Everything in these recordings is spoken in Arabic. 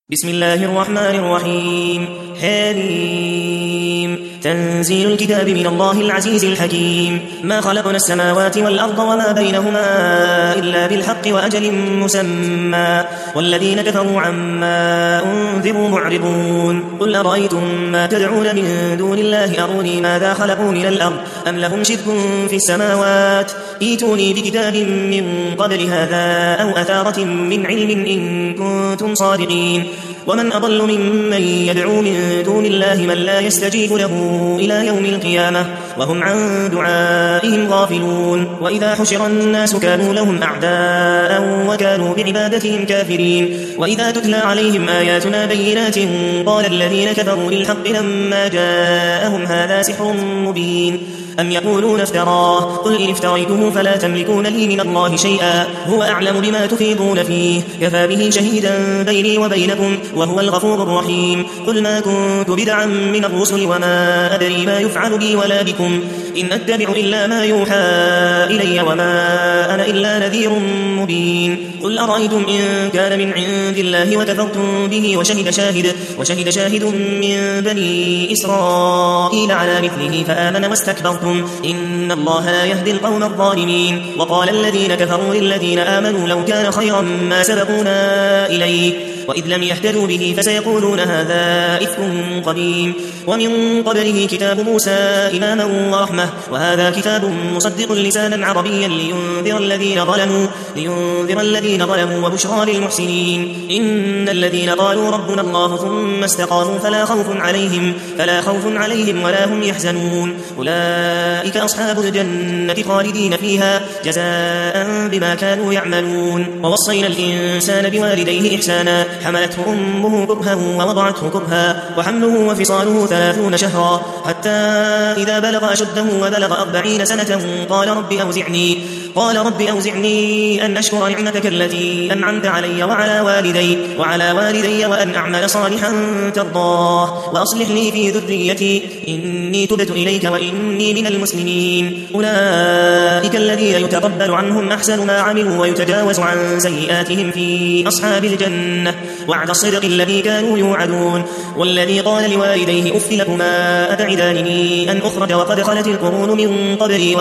بسم الله الرحمن الرحيم حميم تنزيل الكتاب من الله العزيز الحكيم ما خلقنا السماوات والأرض وما بينهما إلا بالحق وأجل مسمى والذين كفروا عما أنذروا معرضون قل أرأيتم ما تدعون من دون الله أروني ماذا خلقوا من الأرض أم لهم شرك في السماوات ائتوني بكتاب من قبل هذا أو أثارة من علم إن كنتم صادقين ومن أضل ممن يدعو من دون الله من لا يستجيب له إلى يوم القيامة وهم عن دعائهم غافلون وإذا حشر الناس كانوا لهم أعداء وكانوا بعبادتهم كافرين وإذا تتلى عليهم آياتنا بينات قال الذين كفروا للحق لما جاءهم هذا سحر مبين أم يقولون افتراه قل إن افتريته فلا تملكون لي من الله شيئا هو أعلم بما تفيضون فيه كفى به شهيدا بيني وبينكم وهو الغفور الرحيم قل ما كنت بدعا من الرسل وما أدري ما يفعل بي ولا بكم إن أتبع إلا ما يوحى إلي وما أنا إلا نذير مبين قل أرأيتم إن كان من عند الله وكفرتم به وشهد شاهد من بني إسرائيل على مثله فآمن واستكبرتم إن الله لا يهدي القوم الظالمين وقال الذين كفروا للذين آمنوا لو كان خيرا ما سبقونا إليه وإذ لم يهتدوا به فسيقولون هذا إفك قديم ومن قبله كتاب موسى إماما ورحمة وهذا كتاب مصدق لسانا عربيا لينذر الذين ظلموا وبشرى للمحسنين إن الذين قالوا ربنا الله ثم استقاموا فلا خوف عليهم ولا هم يحزنون أولئك أصحاب الجنة خالدين فيها جزاء بما كانوا يعملون ووصينا الإنسان بوالديه إحسانا حملته أمه كرها ووضعته كرها وحمله وفصاله 30 شهرا حتى إذا بلغ أشده وبلغ 40 سنة قال رب أوزعني أن أشكر نعمتك التي أنعمت علي وعلى والدي وأن أعمل صالحا ترضاه وأصلح لي في ذريتي إني تبت إليك وإني من المسلمين أولئك الذين يتقبل عنهم أحسن ما عملوا ويتجاوز عن سيئاتهم في أصحاب الجنة وعد الصدق الذي كانوا يوعدون والذي قال لوالديه أف لكما أتعدانني أن أخرج وقد خلت القرون من قبلي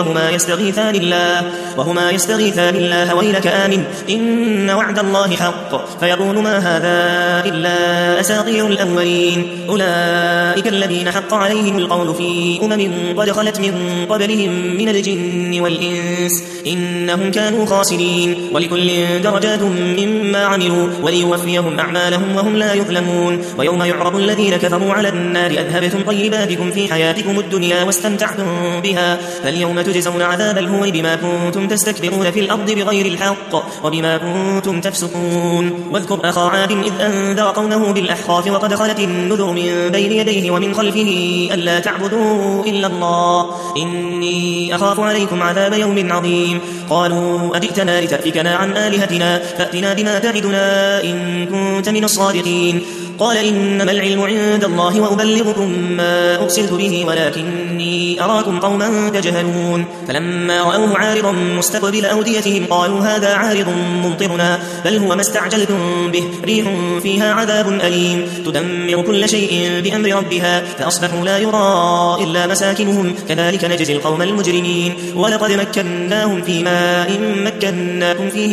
وهما يستغيثان الله ويلك آمن إن وعد الله حق فيقول ما هذا إلا أساطير الأولين أولئك الذين حق عليهم القول في قد خلت من قبلهم من الجن والإنس إنهم كانوا خاسرين ولكل درجات مما عملوا وليوفيهم أعمالهم وهم لا يظلمون ويوم يعرض الذين كفروا على النار أذهبتم طيباتكم في حياتكم الدنيا واستمتعتم بها فاليوم تجزون عذاب الهون بما كنتم تستكبرون في الأرض بغير الحق وبما كنتم تفسقون واذكر أخا عاد إذ أنذر قومه بالأحقاف وقد خلت النذر من بين يديه ومن خلفه ألا تعبدوا إلا الله إني أخاف عليكم عذاب يوم عظيم قالوا أجئتنا لتأفكنا عن آلهتنا فأتنا بما تعدنا إن كنت من الصادقين قال إنما العلم عند الله وأبلغكم ما أرسلت به ولكني أراكم قوما تجهلون فلما رأوه عارضا مستقبل أوديتهم قالوا هذا عارض ممطرنا بل هو ما استعجلتم به ريح فيها عذاب أليم تدمر كل شيء بأمر ربها فأصبحوا لا يرى إلا مساكنهم كذلك نجزي القوم المجرمين ولقد مكناهم في ماء مكناكم فيه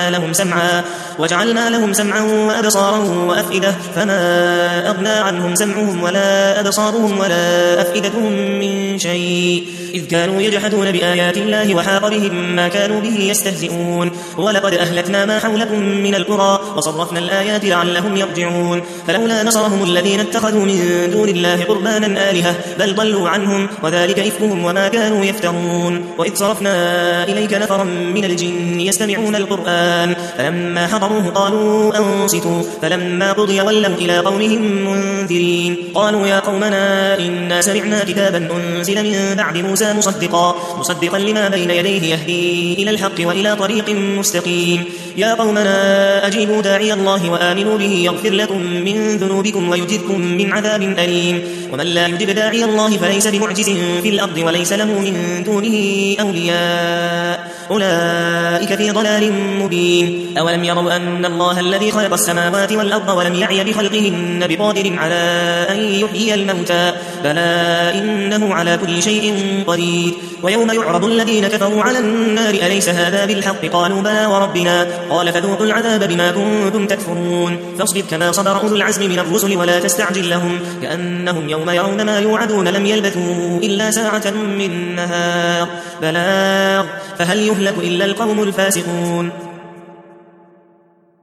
وجعلنا لهم سمعا وأبصارا وأفئدة فما أغنى عنهم سمعهم ولا أبصارهم ولا أفئدتهم من شيء إذ كانوا يجحدون بآيات الله وحاق بهم ما كانوا به يستهزئون ولقد أهلكنا ما حولكم من القرى وصرفنا الآيات لعلهم يرجعون فلولا نصرهم الذين اتخذوا من دون الله قربانا آلهة بل ضلوا عنهم وذلك إفكهم وما كانوا يفترون وإذ صرفنا إليك نفرا من الجن يستمعون القرآن فلما حضروه قالوا أنصتوا فلما قضي ولوا إلى قومهم منذرين قالوا يا قومنا إنا سمعنا كتابا أنزل من بعد موسى مصدقا لما بين يديه يهدي إلى الحق وإلى طريق مستقيم يا قومنا أجيبوا داعي الله وآمنوا به يغفر لكم من ذنوبكم ويجركم من عذاب أليم ومن لا يجب داعي الله فليس بمعجز في الأرض وليس له من دونه أولياء أولئك في ضلال مبين أولم يروا أن الله الذي خلق السماوات والأرض ولم يعي بخلقهن بقادر على أن يحيي الموتى بلى إنه على كل شيء قدير. ويوم يعرض الذين كفروا على النار أليس هذا بالحق قالوا بلى وربنا قال فذوقوا العذاب بما كنتم تكفرون. فاصبر كما صبر أولو العزم من الرسل ولا تستعجل لهم كأنهم يوم يرون ما يوعدون لم يلبثوا إلا ساعة من نهار بلاغ فهل يهلك إلا القوم الفاسقون.